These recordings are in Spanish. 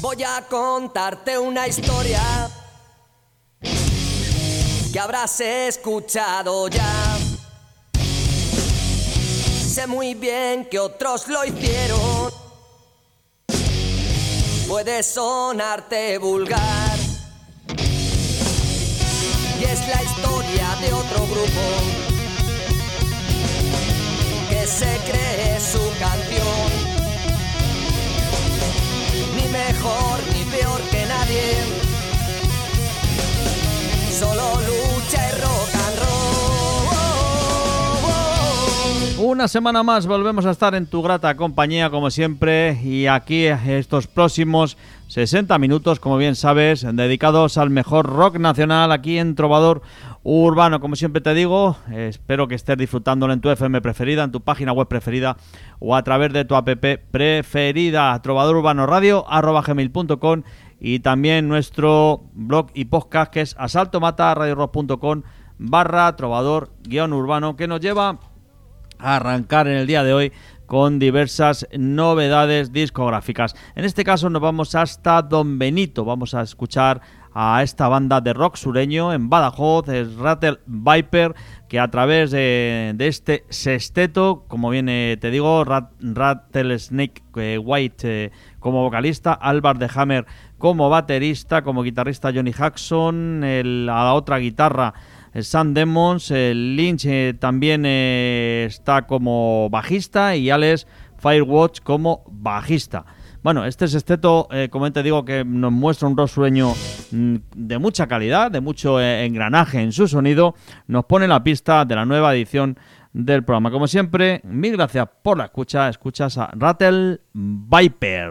Voy a contarte una historia que habrás escuchado ya. Sé muy bien que otros lo hicieron. Puede sonarte vulgar y es la historia de otro grupo que se cree su canción. Ni mejor ni peor que nadie, solo lucha y rock and roll. Una semana más volvemos a estar en tu grata compañía como siempre, y aquí estos próximos 60 minutos, como bien sabes, dedicados al mejor rock nacional aquí en Trovador Urbano. Como siempre te digo, espero que estés disfrutándolo en tu FM preferida, en tu página web preferida o a través de tu app preferida, trovadorurbanoradio@gmail.com, y también nuestro blog y podcast que es asaltomata.radiorock.com/trovador-urbano, que nos lleva a arrancar en el día de hoy con diversas novedades discográficas. En este caso nos vamos hasta Don Benito, vamos a escuchar a esta banda de rock sureño en Badajoz, es Rattle Viper, que a través de este sexteto, como bien te digo, Rattlesnake White como vocalista, Alvar de Hammer como baterista, como guitarrista Johnny Jackson, a la otra guitarra Sam Demons, Lynch también está como bajista, y Alex Firewatch como bajista. Bueno, este sexteto, como te digo, que nos muestra un rock sureño de mucha calidad, de mucho engranaje en su sonido, nos pone la pista de la nueva edición del programa. Como siempre, mil gracias por la escucha. Escuchas a Rattle Viper.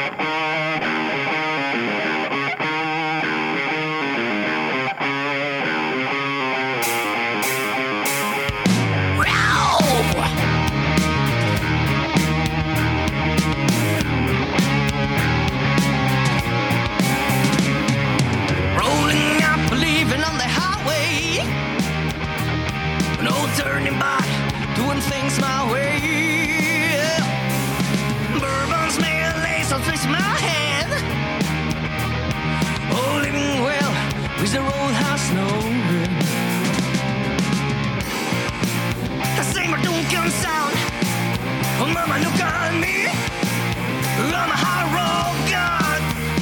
Turning back, doing things my way. Bourbon smell lace on twist my head. Oh, living well with the roadhouse snowing. The same Duncan sound. Oh, mama, look at me. I'm a hard rock god.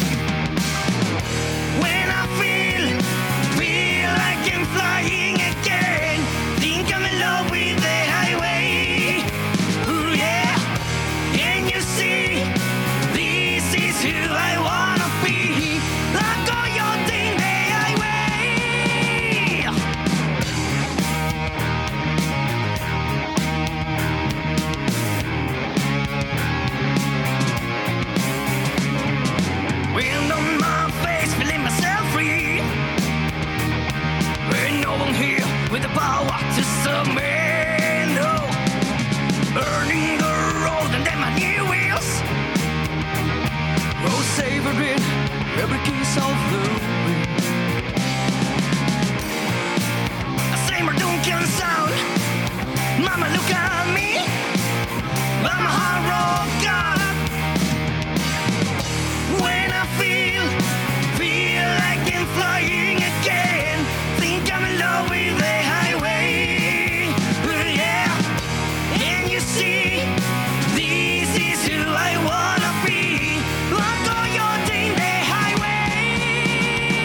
When I feel like I'm flying again. I'm in love with the highway. Ooh, yeah. Can you see? This is who I wanna be. Like all your thing the highway. Wind on my face, feeling myself free. Ain't no one here with the power to submit, no. Burning the road and then my new wheels. Road savoring every kiss of the wind. I say my Duncan sound. Mama, look at me. I'm a hard rock god. When I feel like I'm flying again. Think I'm in love with the highway. Yeah. Can you see? This is who I wanna be. Like all your thing the highway.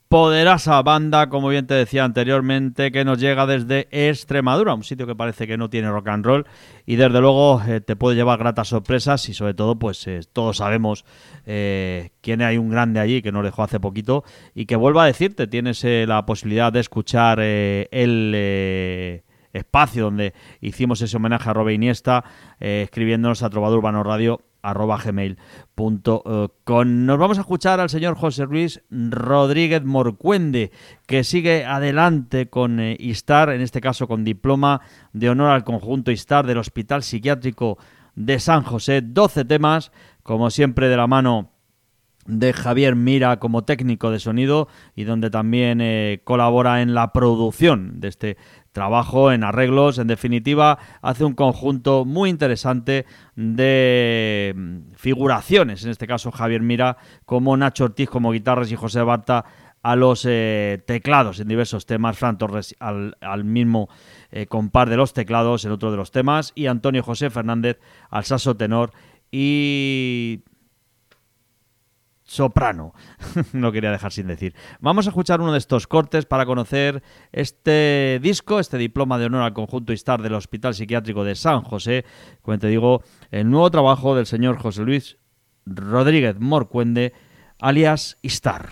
poderosa banda, como bien te decía anteriormente, que nos llega desde Extremadura, un sitio que parece que no tiene rock and roll y desde luego te puede llevar gratas sorpresas y sobre todo pues todos sabemos quién hay un grande allí que nos dejó hace poquito y que vuelvo a decirte, tienes la posibilidad de escuchar el espacio donde hicimos ese homenaje a Robert Iniesta, escribiéndonos a trovadurbanораdio@gmail.com. Nos vamos a escuchar al señor José Luis Rodríguez Morcuende, que sigue adelante con ISTAR, en este caso con diploma de honor al conjunto ISTAR del Hospital Psiquiátrico de San José. 12 temas, como siempre de la mano de Javier Mira como técnico de sonido y donde también colabora en la producción de este trabajo, en arreglos. En definitiva, hace un conjunto muy interesante de figuraciones, en este caso Javier Mira, como Nacho Ortiz como guitarras y José Barta a los teclados en diversos temas, Fran Torres al mismo compás de los teclados en otro de los temas y Antonio José Fernández al saxo tenor y soprano. No quería dejar sin decir. Vamos a escuchar uno de estos cortes para conocer este disco, este diploma de honor al conjunto ISTAR del Hospital Psiquiátrico de San José. Como te digo, el nuevo trabajo del señor José Luis Rodríguez Morcuende, alias ISTAR.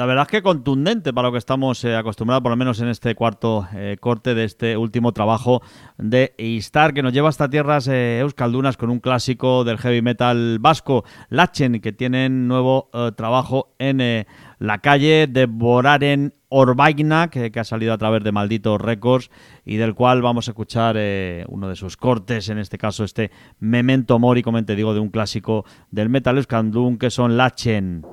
La verdad es que contundente para lo que estamos acostumbrados, por lo menos en este cuarto corte de este último trabajo de Istar, que nos lleva hasta tierras euskaldunas con un clásico del heavy metal vasco, Latchen, que tienen nuevo trabajo en la calle de Boraren Orbaigna, que ha salido a través de Malditos Records y del cual vamos a escuchar uno de sus cortes, en este caso este Memento Mori, como te digo, de un clásico del metal euskaldun, que son Latchen.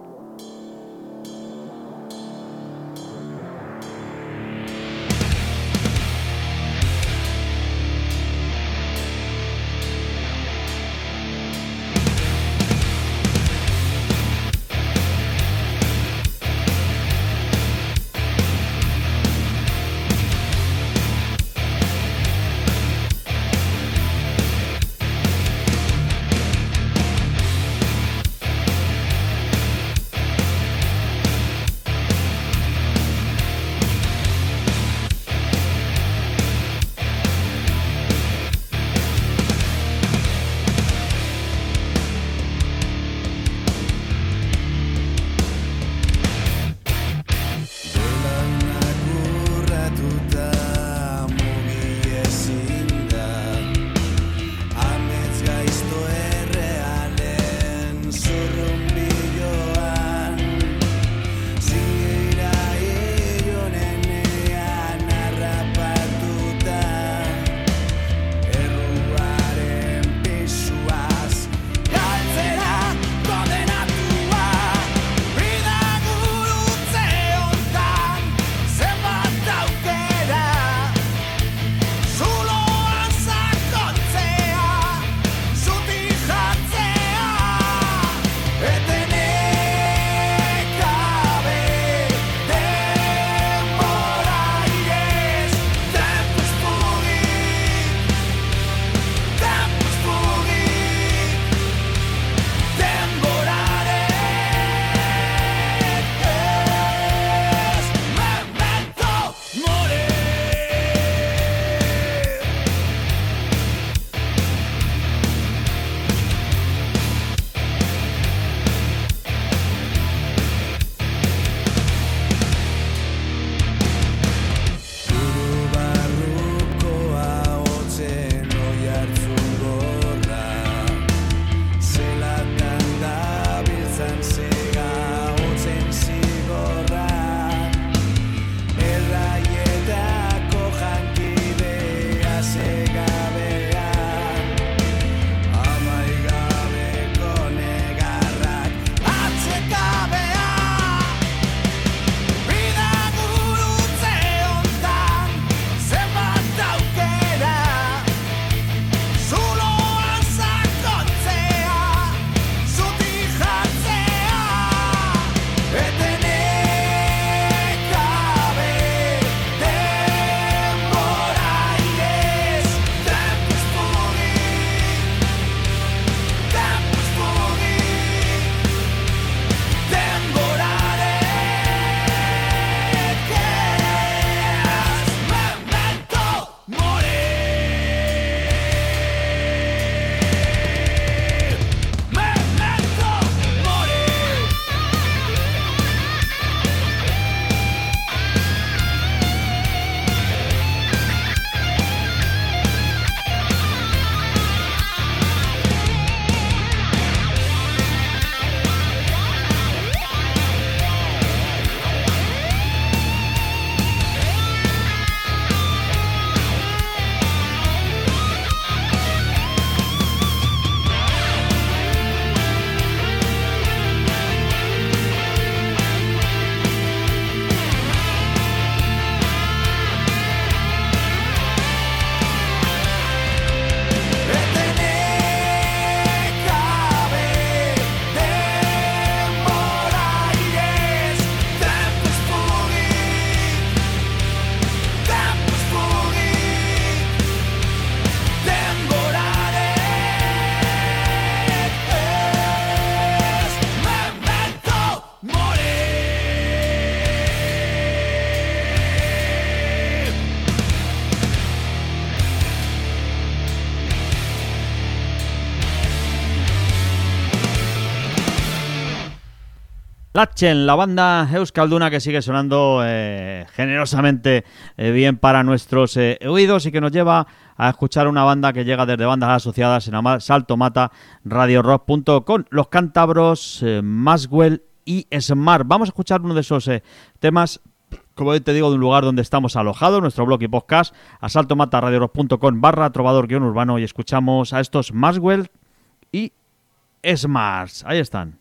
Latchen, la banda euskalduna que sigue sonando generosamente bien para nuestros oídos y que nos lleva a escuchar una banda que llega desde bandas asociadas en Salto Mata, radiorock.com, los cántabros Maxwell y Smart. Vamos a escuchar uno de esos temas, como te digo, de un lugar donde estamos alojados, nuestro blog y podcast, a saltomatarradiorock.com/trovador-urbano, y escuchamos a estos Maxwell y Smart. Ahí están.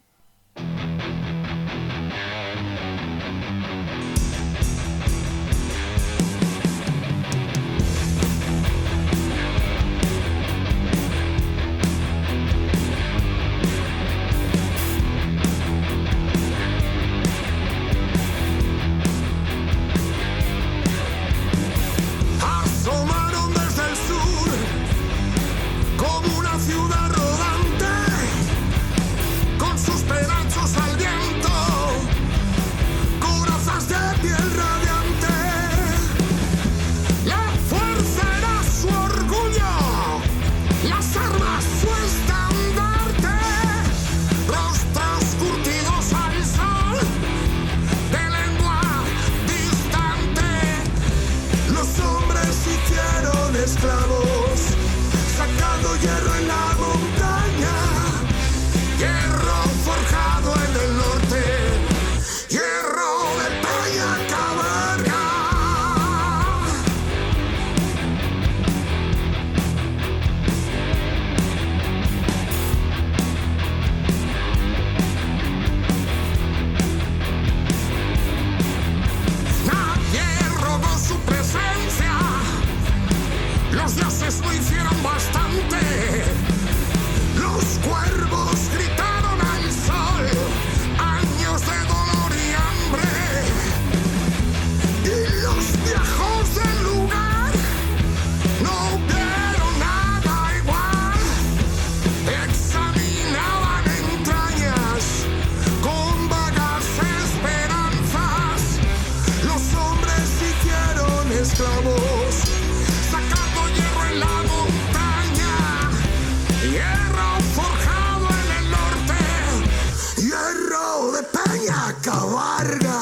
Asomaron desde el sur como una ciudad rodante, con sus pedazos al viento, corazas de piel radiante. La fuerza era su orgullo, las armas su estandarte, rostros curtidos al sol, de lengua distante. Los hombres hicieron esclavos, sacando hierro en la montaña, hierro forjado en el norte, hierro de Peña Cabarga. Nadie robó su presencia, los dioses no hicieron bastante. Los cuervos gritaron al sol, años de dolor y hambre. Y los viejos del lugar no vieron nada igual. Examinaban entrañas con vagas esperanzas. Los hombres hicieron esclavos, sacando hierro en la montaña, hierro forjado en el norte, hierro de Peña Cabarga.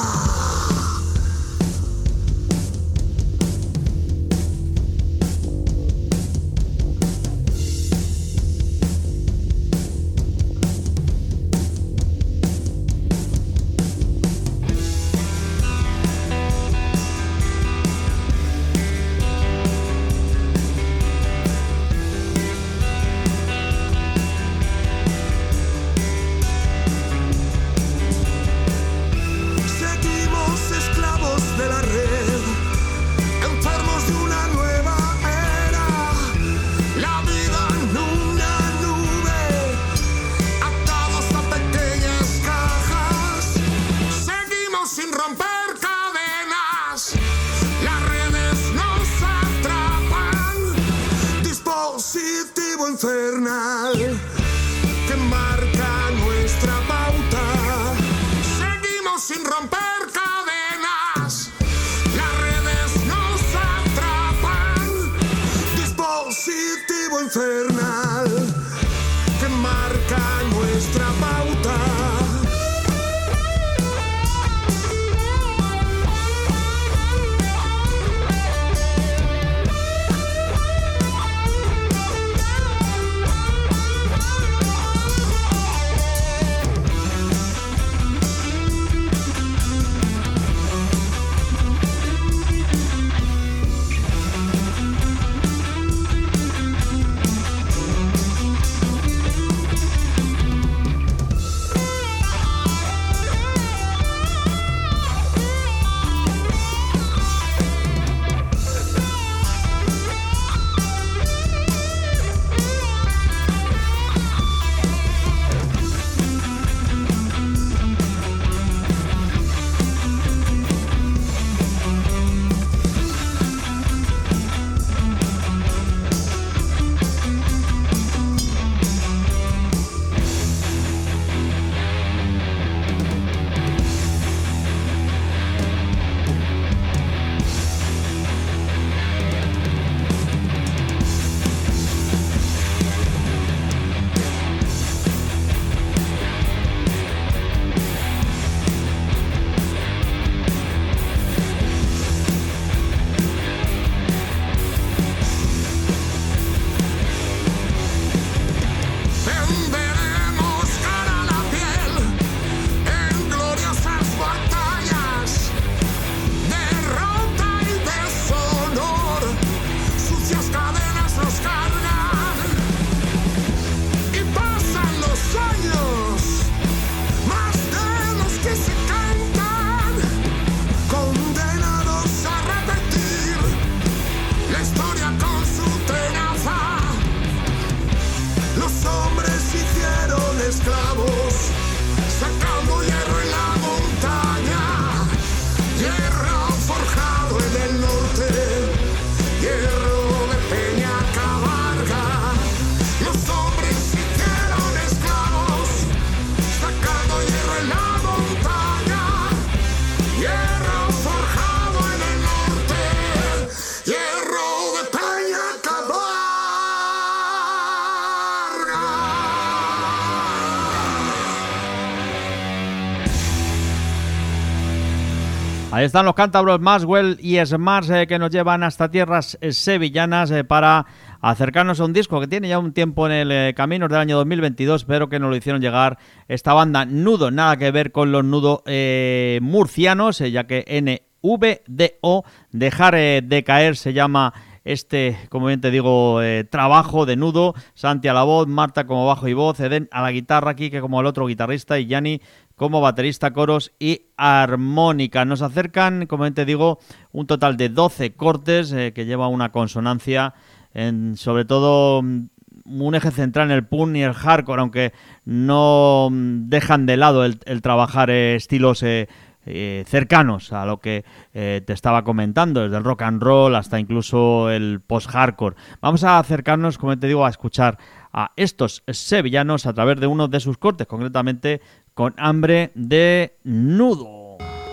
Seguimos esclavos de la red, enfermos de una nueva era. La vida en una nube, atados a pequeñas cajas. Seguimos sin romper cadenas, las redes nos atrapan. Dispositivo infernal que marca nuestra pauta. Seguimos sin romper cadenas, las redes nos atrapan. Dispositivo infernal que marca nuestra pauta. Ahí están los cántabros Maxwell y Smars que nos llevan hasta tierras sevillanas para acercarnos a un disco que tiene ya un tiempo en el camino, del año 2022, pero que nos lo hicieron llegar esta banda Nudo, nada que ver con los Nudo murcianos, ya que NVDO, Dejar de Caer, se llama como bien te digo, trabajo de Nudo. Santi a la voz, Marta como bajo y voz, Eden a la guitarra, Quique como el otro guitarrista y Yanni como baterista, coros y armónica. Nos acercan, como bien te digo, un total de 12 cortes que lleva una consonancia, sobre todo un eje central en el punk y el hardcore, aunque no dejan de lado el trabajar estilos cercanos a lo que te estaba comentando, desde el rock and roll hasta incluso el post-hardcore. Vamos a acercarnos, como te digo, a escuchar a estos sevillanos a través de uno de sus cortes, concretamente con Hambre de Nudo.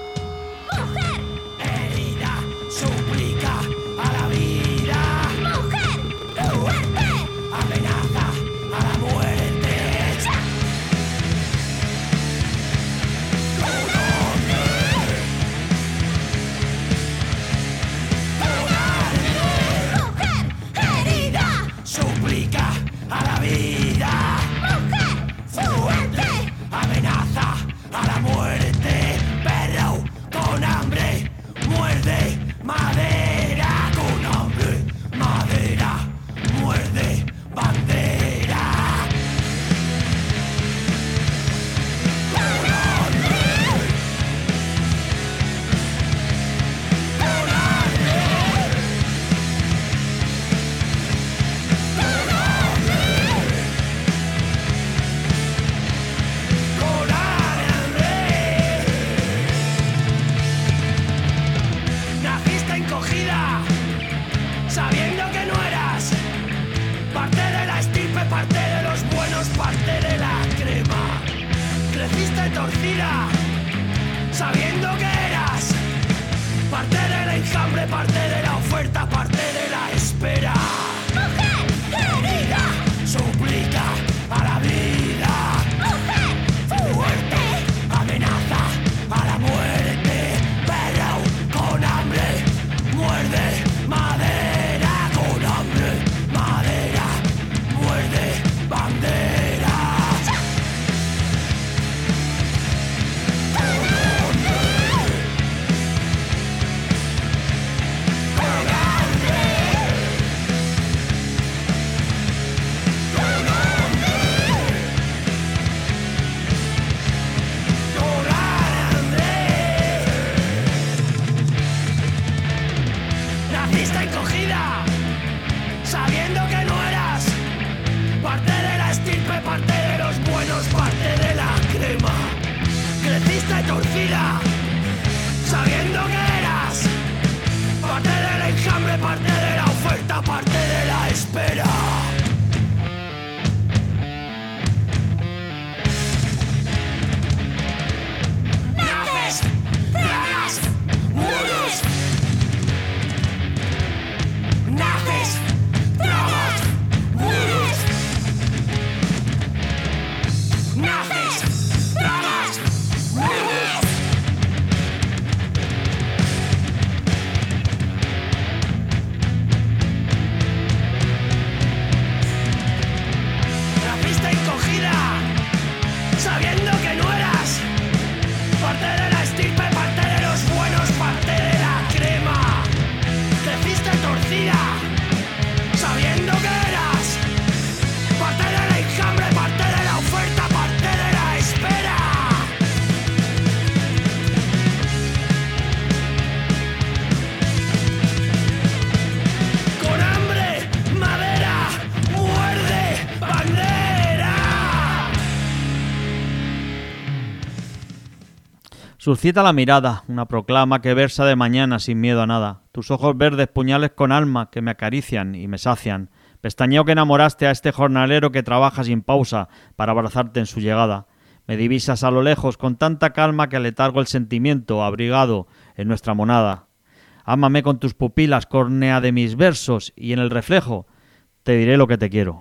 Suscita la mirada, una proclama que versa de mañana sin miedo a nada. Tus ojos verdes, puñales con alma, que me acarician y me sacian. Pestañeo que enamoraste a este jornalero que trabaja sin pausa para abrazarte en su llegada. Me divisas a lo lejos con tanta calma que aletargo el sentimiento abrigado en nuestra monada. Ámame con tus pupilas, córnea de mis versos, y en el reflejo te diré lo que te quiero.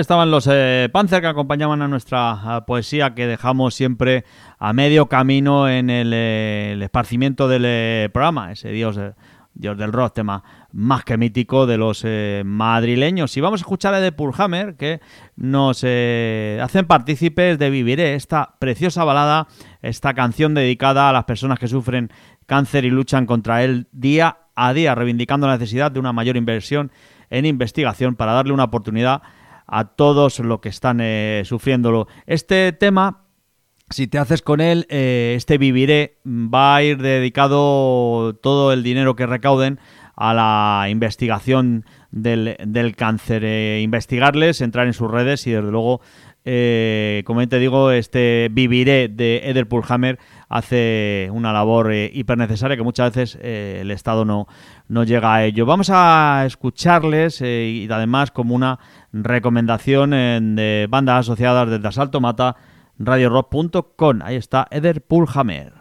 estaban los Panzer, que acompañaban a nuestra poesía, que dejamos siempre a medio camino en el esparcimiento del programa, ese Dios del rock, tema más que mítico de los madrileños. Y vamos a escuchar a The Pullhammer, que nos hacen partícipes de Viviré, esta preciosa balada, esta canción dedicada a las personas que sufren cáncer y luchan contra él día a día, reivindicando la necesidad de una mayor inversión en investigación para darle una oportunidad a todos los que están sufriéndolo. Este tema, si te haces con él, este Viviré, va a ir dedicado todo el dinero que recauden a la investigación del cáncer. Investigarles, entrar en sus redes y desde luego, como te digo, este Viviré de Eder Pullhammer hace una labor hiper necesaria que muchas veces el Estado no llega a ello. Vamos a escucharles y además como una recomendación de bandas asociadas desde Asalto Mata, radiorock.com. Ahí está Eder Pullhammer.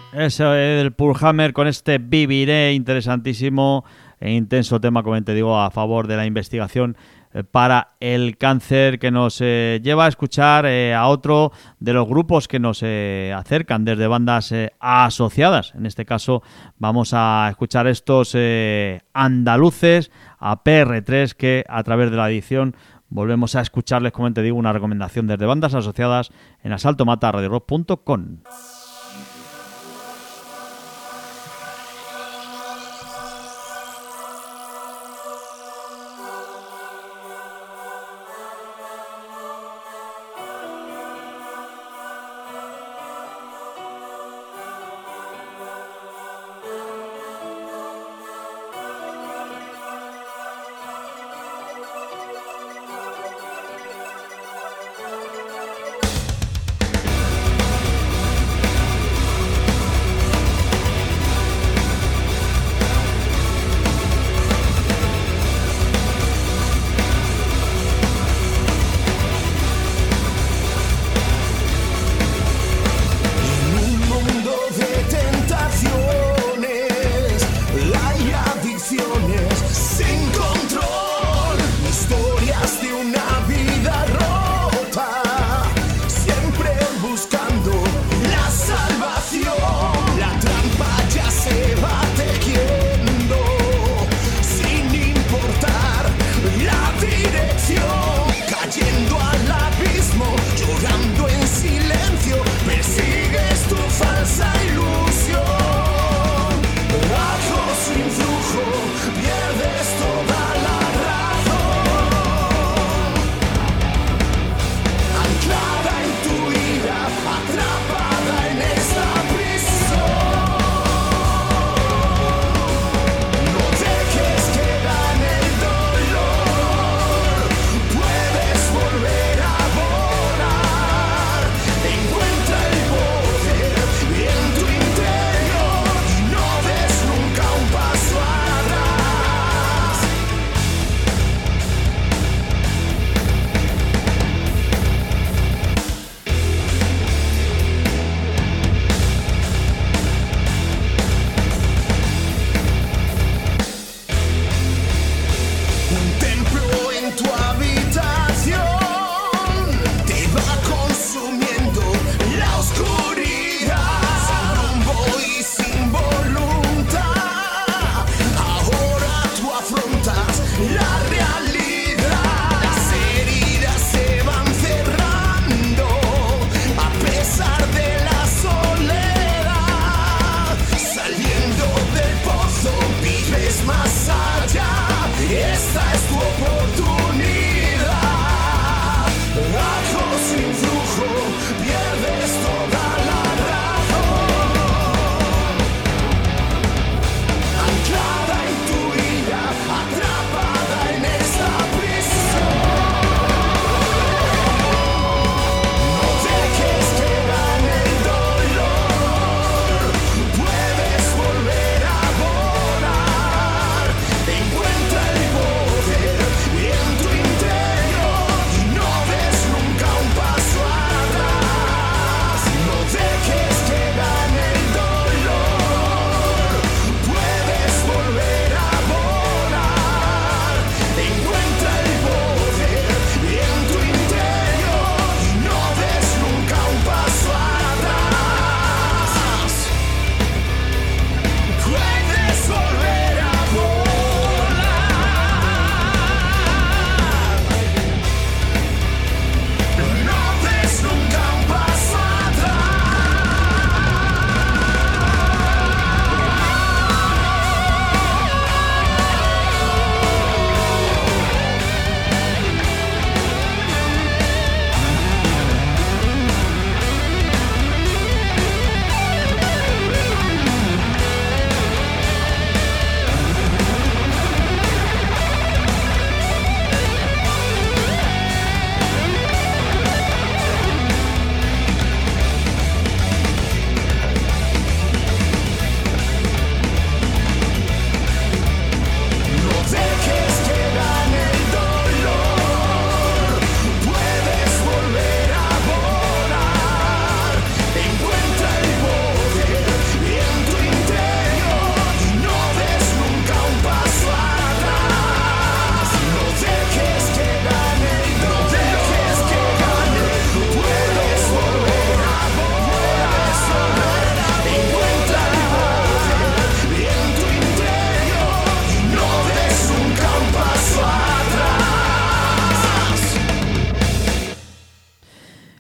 Eso es el Purhammer con este Viviré, interesantísimo e intenso tema, como te digo, a favor de la investigación para el cáncer, que nos lleva a escuchar a otro de los grupos que nos acercan desde bandas asociadas. En este caso vamos a escuchar estos andaluces, a PR3, que a través de la edición volvemos a escucharles, como te digo, una recomendación desde bandas asociadas en asaltomata.radiorock.com.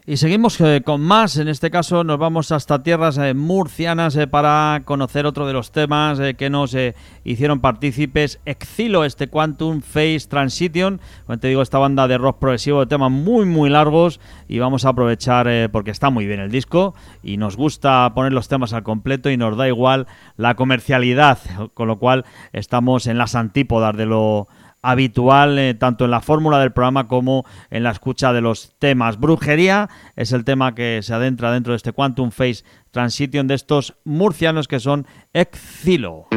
Y seguimos con más. En este caso nos vamos hasta tierras murcianas para conocer otro de los temas que nos hicieron partícipes. Exilo, este Quantum Phase Transition. Como te digo, esta banda de rock progresivo de temas muy muy largos, y vamos a aprovechar porque está muy bien el disco y nos gusta poner los temas al completo y nos da igual la comercialidad, con lo cual estamos en las antípodas de lo habitual, tanto en la fórmula del programa como en la escucha de los temas. Brujería es el tema que se adentra dentro de este Quantum Phase Transition de estos murcianos que son Exilo.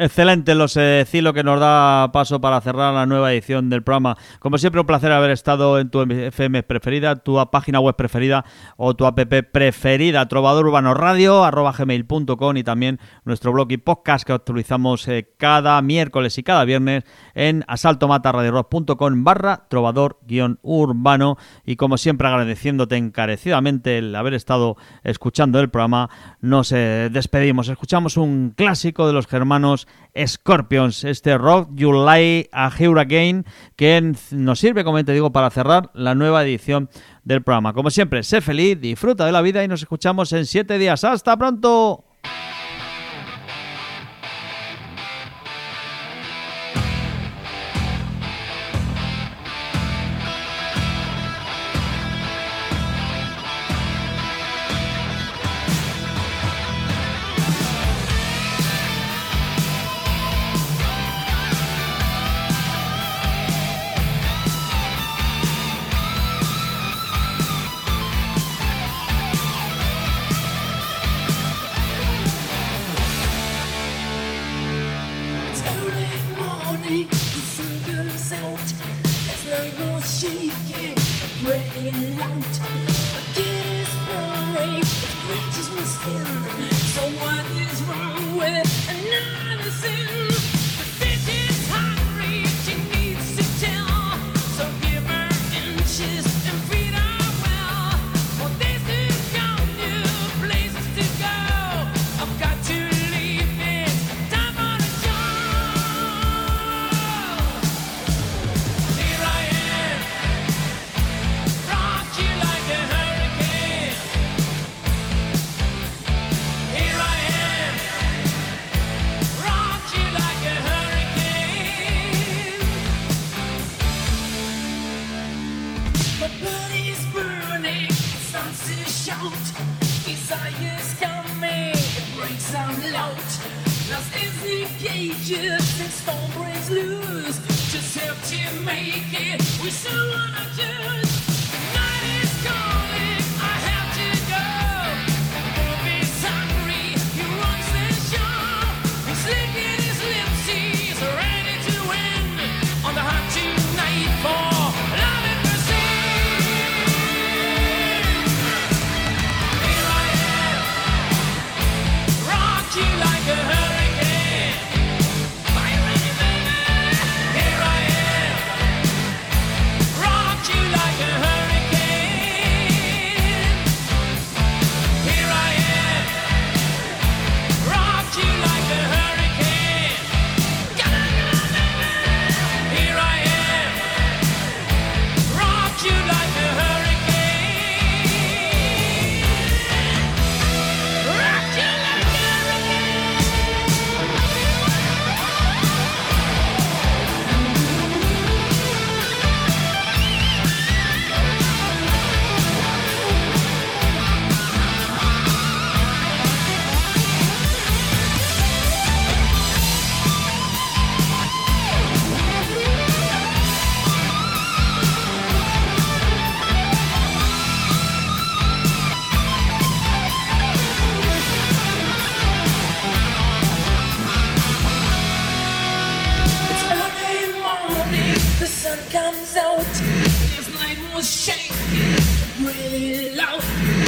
Excelente, los Cilo, que nos da paso para cerrar la nueva edición del programa. Como siempre, un placer haber estado en tu FM preferida, tu página web preferida o tu app preferida, trovadorurbanoradio@gmail.com, y también nuestro blog y podcast que actualizamos cada miércoles y cada viernes en asaltomatarradiorock.com/trovador-urbano. Y como siempre, agradeciéndote encarecidamente el haber estado escuchando el programa, nos despedimos. Escuchamos un clásico de los germanos Scorpions, este Rock You Like a Hurricane, que nos sirve, como te digo, para cerrar la nueva edición del programa. Como siempre, sé feliz, disfruta de la vida y nos escuchamos en 7 días. ¡Hasta pronto!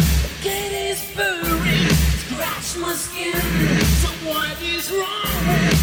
Scratch my skin, so what is wrong?